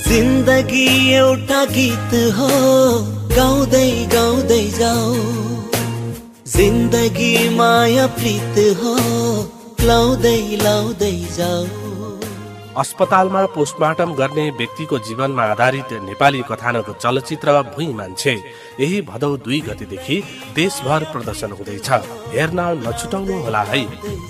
जिन्दगी एउटा गीत हो, गाउँदै गाउँदै जाऊ। जिन्दगी माया प्रीत हो, लाउँदै लाउँदै जाऊ। अस्पतालमा पोस्टमार्टम गर्ने व्यक्तिको जीवनमा आधारित नेपाली कथानक चलचित्र भुइँ मान्छे यही भदौ 2 गतेदेखि देशभर प्रदर्शन हुँदैछ। हेर्न नछुटाउनु होला है।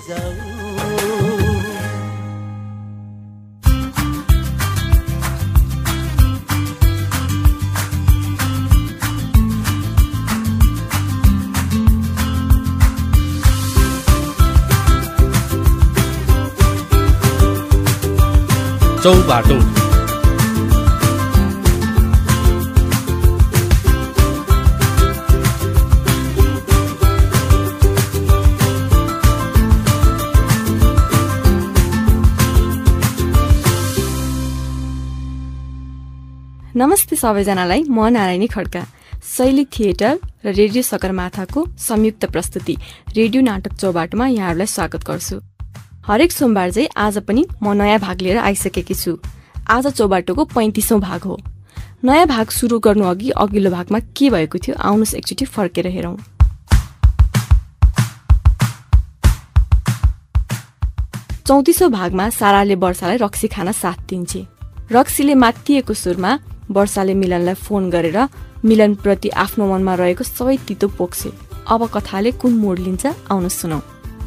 चौबाटो नमस्ते सबैजनालाई, म नारायणी खड्का। शैली थिएटर र रेडियो सगरमाथाको संयुक्त प्रस्तुति रेडियो नाटक चौबाटोमा यहाँहरूलाई स्वागत गर्छु। हरेक सोमबार चाहिँ आज पनि म नयाँ भाग लिएर आइसकेकी छु। आज चौबाटोको 35औं भाग हो। नयाँ भाग सुरु गर्नु अघि अघिल्लो भागमा के भएको थियो आउनुहोस् एकचोटि फर्केर हेरौं। 34औं भागमा साराले वर्षालाई रक्सी खान साथ दिन्छे। रक्सीले मात्तिएको सुरमा वर्षाले मिलनलाई फोन गरेर मिलनप्रति आफ्नो मनमा रहेको सबै तितो पोख्छे। अब कथाले कुन मोड लिन्छ आउनुहोस् सुनौ।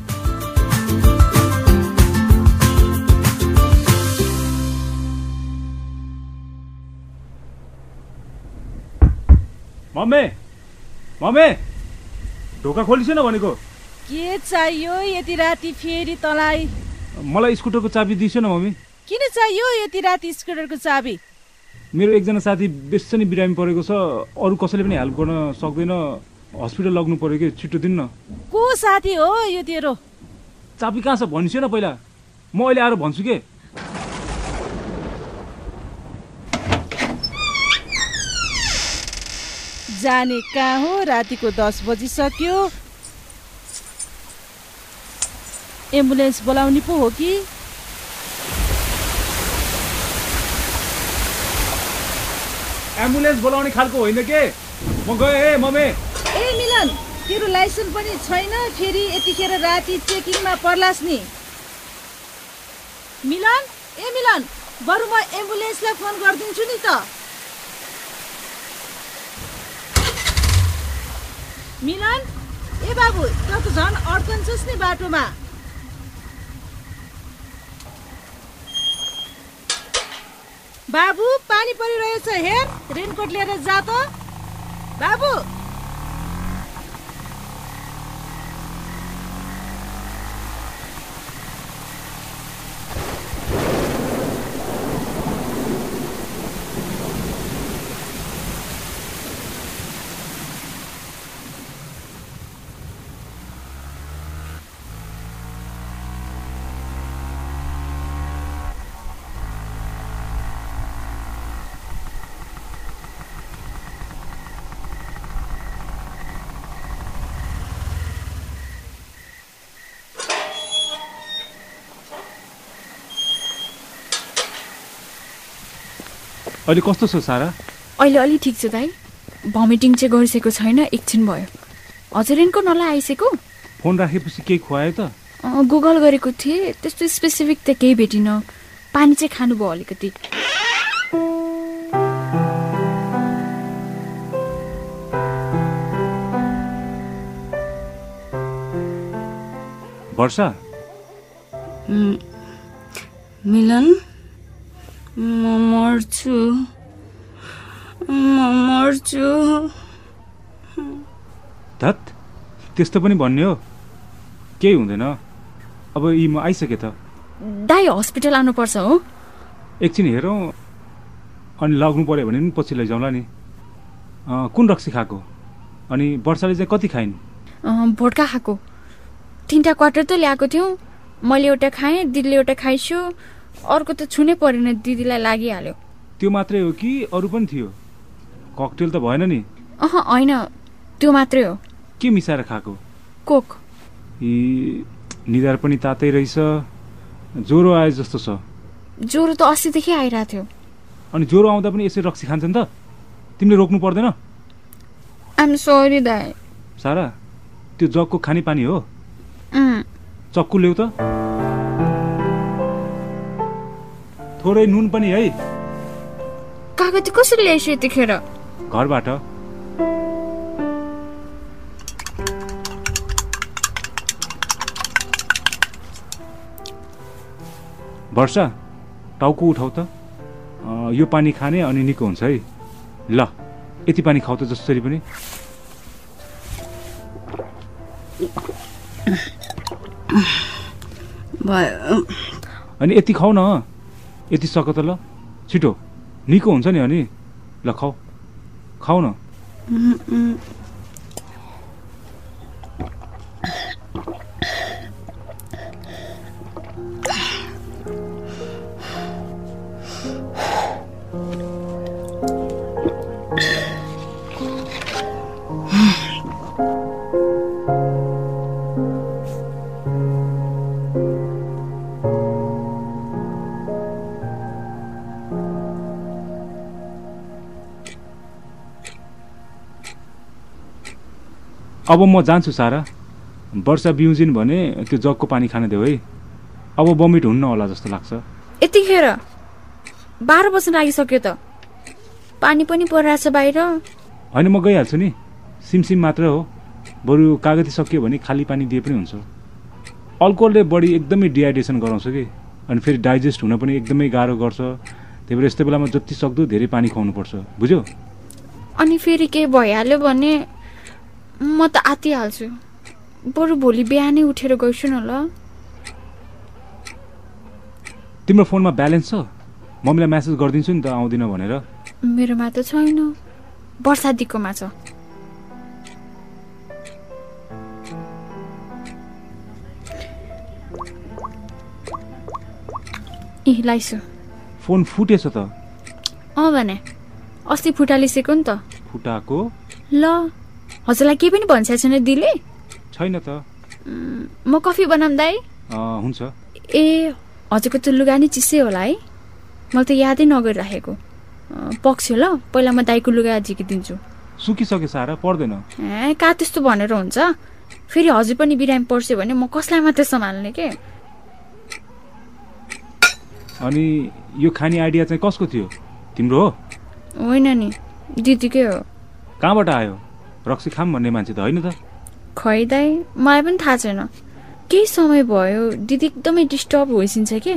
मम्मी ढोका खोलिसेन भनेको। के चाहियो यति राति फेरि तँलाई? मलाई स्कुटरको चाबी दिइसेन मम्मी। किन चाहियो यति राति स्कुटरको चाबी? मेरो एकजना साथी बेसनी बिरामी परेको छ, अरू कसैले पनि हेल्प गर्न सक्दैन, हस्पिटल लग्नु पर्यो कि, छिटो दिन्न। को साथी हो यो तेरो? चाबी कहाँ छ भनिसेन पहिला, म अहिले आएर भन्छु के। जाने कहाँ हो, रातिको 10 बजिसक्यो। एम्बुलेन्स बोलाउने पो हो कि? एम्बुलेन्स बोलाउने खालको होइन के, म गएँ। मम्मी ए मिलन, तेरो लाइसेन्स पनि छैन, फेरि यतिखेर राति चेकिङमा पर्लास् नि। मिलन, ए मिलन, बरु म एम्बुलेन्सलाई फोन गरिदिन्छु नि त। मिलन, ए बाबु, त झन् अड्कन्छस् नि बाटोमा। बाबु पानी परिरहेछ, हेर, रेनकोट लिएर जा त बाबु। अहिले कस्तो छ सारा? अहिले अलि ठिक छ दाइ, भमिटिङ चाहिँ गरिसकेको छैन, एकछिन भयो। हजुर रेनको नला आइसक्यो? फोन राखेपछि केही खुवायो त? गुगल गरेको थिएँ, त्यस्तो स्पेसिफिक त केही भेटिन। पानी चाहिँ खानुभयो अलिकति। वर्षा, मिलन, म मर्छु। धत, त्यस्तो पनि भन्ने हो? केही हुँदैन, अब यी म आइसकेँ त। दाइ हस्पिटल आउनुपर्छ हो? एकछिन हेरौँ, अनि लाग्नु पर्यो भने पनि पछि लैजाउँला नि। कुन रक्सी खाएको? अनि वर्षाले चाहिँ कति खाइन्? भोड्का खाएको। 3टा क्वार्टर त ल्याएको थियौँ, मैले एउटा खाएँ, दिदीले एउटा खाइसो, अर्को त छुनै परेन, दिदीलाई लागिहाल्यो। त्यो मात्रै हो कि अरू पनि थियो? ककटेल त भएन नि? होइन, त्यो मात्रै हो। के मिसाएर खाएको? कोक। निधार पनि तातै रहेछ, ज्वरो आए जस्तो छ। ज्वरो त 80 देखि आइरहेको थियो। अनि ज्वरो आउँदा पनि यसरी रक्सी खान्छ नि त तिमीले रोक्नु पर्दैन आइम सरी दाइ सारा त्यो जगको खानेपानी हो चक्कु ल्याउ त थोरै नुन पनि है कागती कसरी ल्याइसु यतिखेर घरबाट वर्षा टाउको उठाउ त यो पानी खाने अनि निको हुन्छ है ल यति पानी खाऊ त जसरी पनि अनि यति खाऊ न यति सक त ल छिटो निको हुन्छ नि अनि ल खाऊ न अब म जान्छु सारा वर्षा बिउजिन भने त्यो जगको पानी खान देऊ है अब बमिट हुन्न होला जस्तो लाग्छ यतिखेर 12 बज्न लागिसक्यो त पानी पनि परिरहेछ बाहिर होइन म गइहाल्छु नि सिमसिम मात्र हो बरु कागती सकियो भने खाली पानी दिए पनि हुन्छ अल्कोहलले बडी एकदमै डिहाइड्रेसन गराउँछ कि अनि फेरि डाइजेस्ट हुन पनि एकदमै गाह्रो गर्छ त्यही भएर यस्तो बेलामा जति सक्दो धेरै पानी खुवाउनुपर्छ बुझ्यौ अनि फेरि के भइहाल्यो भने म त आतिहाल्छु बरु भोलि बिहानै उठेर गइछु न ल तिम्रो फोनमा ब्यालेन्स छ मम्मीलाई मेसेज गरिदिन्छु नि त आउँदिन भनेर मेरोमा त छैन वर्षादीकोमा छ लाइसु फोन फुटेछ त भने अस्ति फुटालिसेको नि त फुटाको ल हजुरलाई के पनि भन्छ छैन दिले छैन त म कफी बनाऊँ दाइ हुन्छ ए हजुरको त लुगा नि चिसै होला है मैले त यादै नगरिराखेको पक्ष्यो ल पहिला म दाइको लुगा झिकिदिन्छु सुकिसके सारा पर्दैन का त्यस्तो भनेर हुन्छ फेरि हजुर पनि बिरामी पर्छ भने म कसलाई मात्रै सम्हाल्ने के अनि यो खाने आइडिया चाहिँ कसको थियो तिम्रो हो होइन नि दिदीकै हो कहाँबाट आयो रक्सी खाम भन्ने मान्छे त होइन त खै दाइ मलाई पनि थाहा छैन केही समय भयो दिदी एकदमै डिस्टर्ब भइसिन्छ के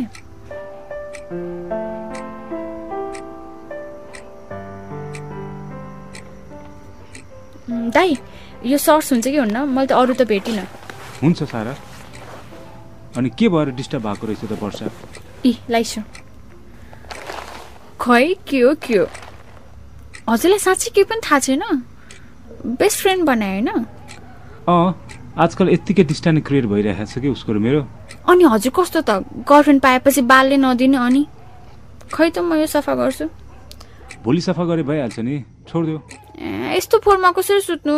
दाइ यो सर्ट्स हुन्छ कि हुन्न मैले त अरू त भेटिनँ हुन्छ सारा अनि के भएर डिस्टर्ब भएको रहेछ त वर्षा लाइसु खै के हो हजुरलाई साँच्चै केही पनि थाहा छैन बेस्ट फ्रेन्ड बनायो होइन आजकल यत्तिकै डिस्टेन्स क्रिएट भइरहेको छ कि उसको र मेरो अनि हजुर कस्तो त गर्लफ्रेन्ड पाएपछि बालले नदिने अनि खै त म यो सफा गर्छु भोलि सफा गरे भइहाल्छ नि छोडिदेऊ यस्तो फोनमा कसरी सुत्नु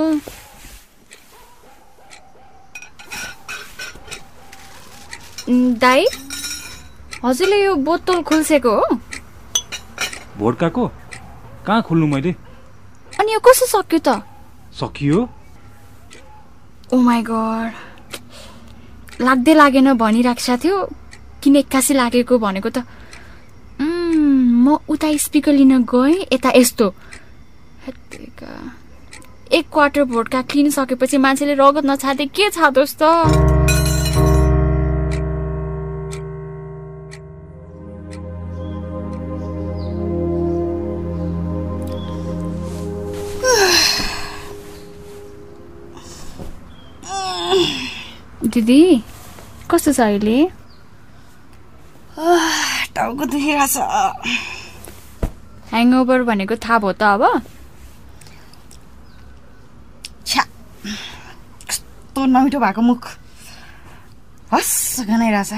दाइ हजुरले यो बोतल खुल्सेको हो भोड्काको कहाँ खोल्नु मैले अनि यो कसो सक्यो त सकियो ओ माई गॉड लाग्दै लागेन भनिराख्छा थियो किन एक्कासी लागेको भनेको त म उता स्पिकर लिन गएँ यता यस्तो एक क्वार्टर भोड्का क्लिन सकेपछि मान्छेले रगत नछाड्दै के छाडोस् त दिदी कस्तो छ अहिले टाउको दुखिरहेछ ह्याङओभर भनेको थाहा भयो त अब कस्तो नमिठो भएको मुख हस् गनाइरहेछ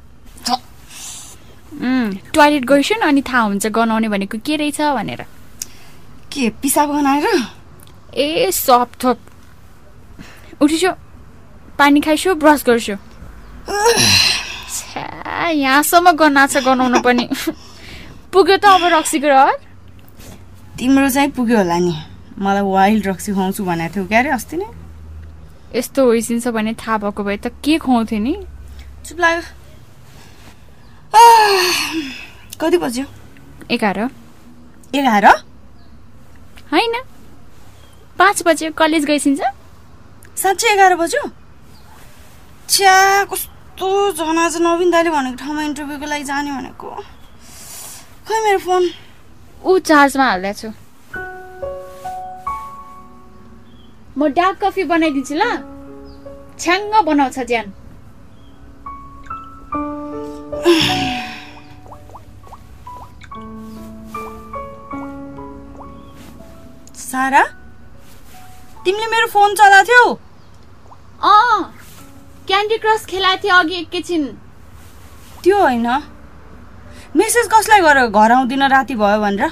टोयलेट गइसु अनि थाहा हुन्छ गनाउने भनेको के रहेछ भनेर के पिसाब गनाएर ए सप थप उठिसु पानी खाइसु ब्रस गर्छु यहाँसम्म गनाछ गनाउन पनि पुग्यो त अब रक्सीको रहर? तिम्रो चाहिँ पुग्यो होला नि। मलाई वाइल्ड रक्सी खुवाउँछु भनेको थियो क्या रे अस्ति नै। यस्तो होइसिन्छ भने थाहा भएको भए त के खुवाउँथ्यो नि। चुप लाग्यो। कति बज्यो? 11 होइन 5 बज्यो। कलेज गइसिन्छ। साँच्चै 11 बज्यो? च्या कस्तो जना चाहिँ नवीन दाइले भनेको ठाउँमा इन्टरभ्यूको लागि जाने भनेको। खै मेरो फोन? ऊ चार्जमा हाल्दैछु छु। म डार्क कफी बनाइदिन्छु ल। छ्याङ्ग बनाउँछ ज्यान। सारा तिमीले मेरो फोन चलाथ्यौ? क्यान्डी क्रस खेलाएको थियो अघि एकैछिन। त्यो होइन, मेसेज कसलाई गर घर आउँदिन राति भयो भनेर?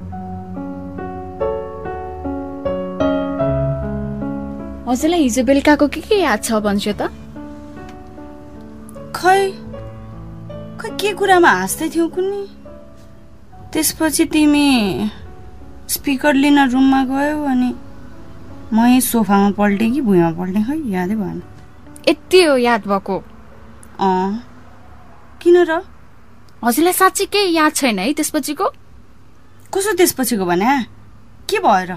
हजुरलाई हिजो बेलुकाको के याद छ भन्छु त? खै के कुरामा हाँस्दै थियौ कुन्नी? त्यसपछि तिमी स्पिकर लिन रुममा गयो अनि म यही सोफामा पल्टेँ कि भुइँमा पल्टेँ, खै यादै भएन। यति हो याद भएको? किन र? हजुरलाई साँच्चै केही याद छैन है त्यसपछिको? कसो त्यसपछिको भने? के भएर?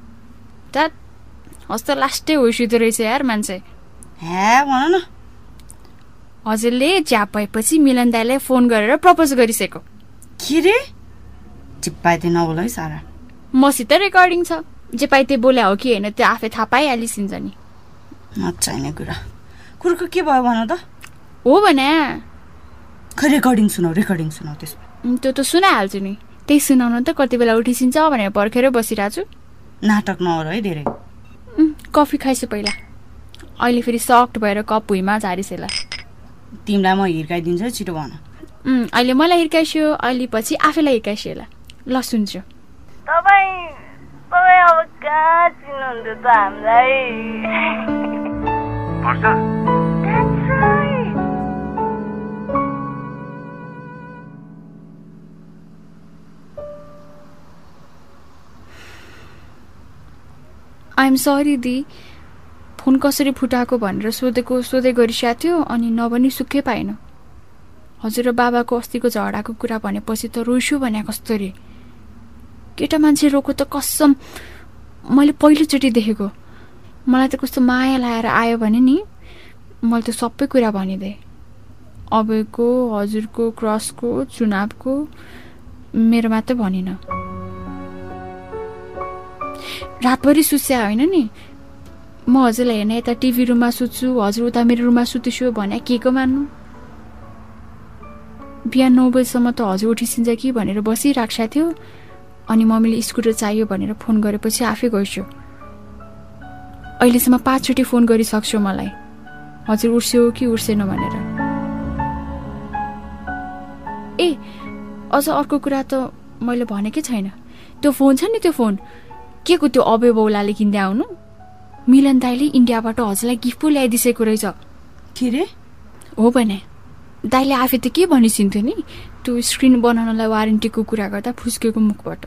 हस्तो लास्टै होइसिँदो रहेछ यार मान्छे। भन न। हजुरले ज्याप भएपछि मिलन दाइलाई फोन गरेर प्रपोज गरिसकेको। के रे? चिप्पाइते नबोल है सारा। मसित रेकर्डिङ छ। जे पाइ त्यो बोले हो कि होइन त्यो आफै थाहा पाइहालिसिन्छ नि। नचाहिने कुरा। कुरको के भयो भन त? हो भने खै रेकर्डिङ सुनाऊ त्यसमा। त्यो त सुनाइहाल्छु नि। त्यही सुनाउन त कति बेला उठिसिन्छ भनेर पर्खेर बसिरहेको छु। नाटक नगर है धेरै। कफी खाइछु पहिला। अहिले फेरि सक्ट भएर कप भुइँमा झारिसेला। तिमीलाई म हिर्काइदिन्छु छिटो भन। अहिले मलाई हिर्काइस्यो, अहिले पछि आफैलाई हिर्काइस्यो। ल सुन्छु। तपाईँ अब कहाँ चिन्नुहुन्थ्यो त हामीलाई? आइएम सरी दी, फोन कसरी फुटाएको भनेर सोधै गरिसकेको थियो अनि नभनी सुक्कै पाएन। हजुर र बाबाको अस्तिको झगडाको कुरा भनेपछि त रोइसु भने कस्तो रे। केटा मान्छे रोको त कसम मैले पहिलोचोटि देखेको। मलाई त कस्तो माया लाएर आयो भने नि मैले त सबै कुरा भनिदिएँ। अबको हजुरको क्रसको चुनावको मेरो मात्रै भनिन। रातभरि सुत्या होइन नि। म हजुरलाई हेर्न यता टिभी रुममा सुत्छु, हजुर उता मेरो रुममा सुत्छु भने के को मान्नु? बिहान 9 बजीसम्म त हजुर उठिसिन्छ कि भनेर बसिराख्छा थियो अनि मम्मीले स्कुटर चाहियो भनेर फोन गरेपछि आफै गइस्यो। अहिलेसम्म 5 चोटि फोन गरिसक्छु मलाई हजुर उठ्स्यो कि उठ्सेन भनेर। अझ अर्को कुरा त मैले भनेकै छैन। त्यो फोन छ नि, त्यो फोन के को त्यो अबे बौलाले किन्दै आउनु? मिलन दाइले इन्डियाबाट हजुरलाई गिफ्ट पो ल्याइदिसेको रहेछ। के रे? हो भने दाइले आफै त के भनिसिन्थ्यो नि, त्यो स्क्रिन बनाउनलाई वारेन्टीको कुरा गर्दा फुस्केको मुखबाट।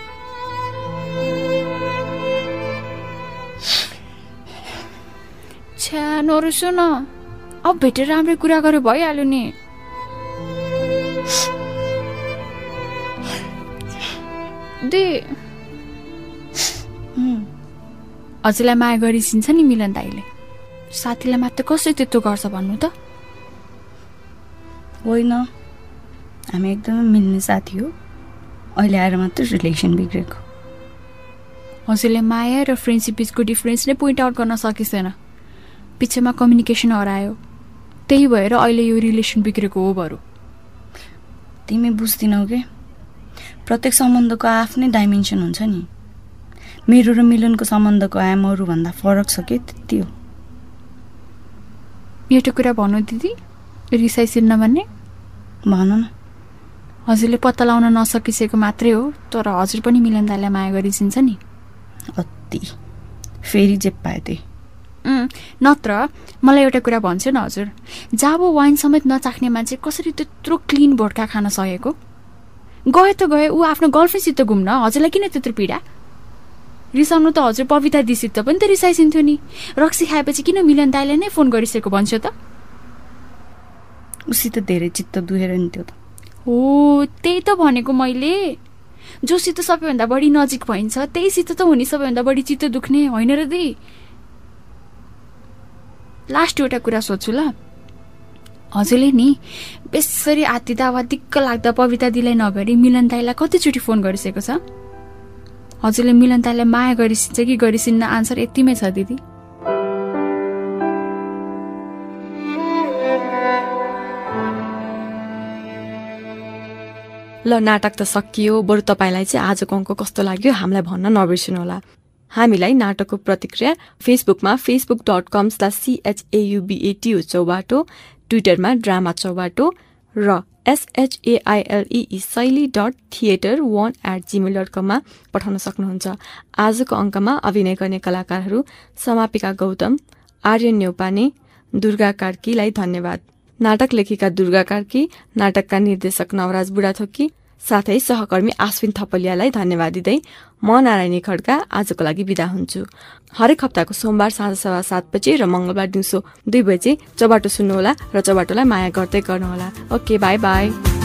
छ्या नरुसो न, अब भेटेर राम्रै कुरा गरे भइहाल्यो नि। दे हजुरलाई माया गरिसिन्छ नि मिलन दाइले। साथीलाई मात्र कसरी त्यस्तो गर्छ भन्नु त? होइन, हामी एकदमै मिल्ने साथी हो। अहिले आएर मात्र रिलेसन बिग्रेको। हजुरले माया र फ्रेन्डसिप बिचको डिफरेन्स नै पोइन्ट आउट गर्न सकिँदैन। पिछेमा कम्युनिकेसन हरायो, त्यही भएर अहिले यो रिलेसन बिग्रेको हो। बरु तिमी बुझ्दिनौ के? प्रत्येक सम्बन्धको आफ्नै डाइमेन्सन हुन्छ नि। मेरो र मिलनको सम्बन्धको आयाम अरूभन्दा फरक छ के, त्यति हो। एउटा कुरा भन्नु दिदी, रिसाइसिन्न भन्ने? भन न। हजुरले पत्ता लाउन नसकिसकेको मात्रै हो, तर हजुर पनि मिलन दाइलाई माया गरिसिन्छ नि। अति फेरि जे पाए त्यही। नत्र मलाई एउटा कुरा भन्छु न हजुर, जाबो वाइन समेत नचाख्ने मान्छे कसरी त्यत्रो क्लिन भोड्का खान सकेको? गए त गए, ऊ आफ्नो गर्लफ्रेन्डसित घुम्न, हजुरलाई किन त्यत्रो पीडा? रिसाउनु त हजुर पविता दिसित पनि त रिसाइसिन्थ्यो नि। रक्सी खाएपछि किन मिलन दाइले नै फोन गरिसकेको भन्छ त? उसित धेरै चित्त दुखेर नि त्यो त। हो त्यही त भनेको मैले, जोसित सबैभन्दा बढी नजिक भइन्छ त्यहीसित त हुने सबैभन्दा बढी चित्त दुख्ने, होइन र दी? लास्ट एउटा कुरा सोध्छु ल, हजुरले नि बेसरी आत्तिदा वा दिक्क लाग्दा पविता दिलाई नगरी मिलन दाइलाई कतिचोटि फोन गरिसकेको छ? हजुरले मिलन दाइलाई माया गरिसिन्छ कि गरिसिन्न, आन्सर यतिमै छ दिदी। ल नाटक त सकियो, बरु तपाईँलाई चाहिँ आजको अङ्क कस्तो लाग्यो हामीलाई भन्न नबिर्सिनुहोला। हामीलाई नाटकको प्रतिक्रिया फेसबुकमा facebook.com/CHAUBATO चौबाटो, ट्विटरमा ड्रामा चौबाटो र SHAILE.theater1@gmail.com मा पठाउन सक्नुहुन्छ। आजको अङ्कमा अभिनय गर्ने कलाकारहरू समापिका गौतम, आर्यन न्यौपाने, दुर्गा कार्कीलाई धन्यवाद। नाटक लेखिका दुर्गा कार्की, नाटकका निर्देशक नवराज बुढाथोकी, साथै सहकर्मी आश्विन थपलियालाई धन्यवाद दिँदै म नारायणी खड्का आजको लागि बिदा हुन्छु। हरेक हप्ताको सोमबार साँझ 7:15 बजे र मंगलबार दिउँसो 2 बजे चौबाटो सुन्नुहोला र चौबाटोलाई माया गर्दै गर्नुहोला। Okay, bye by.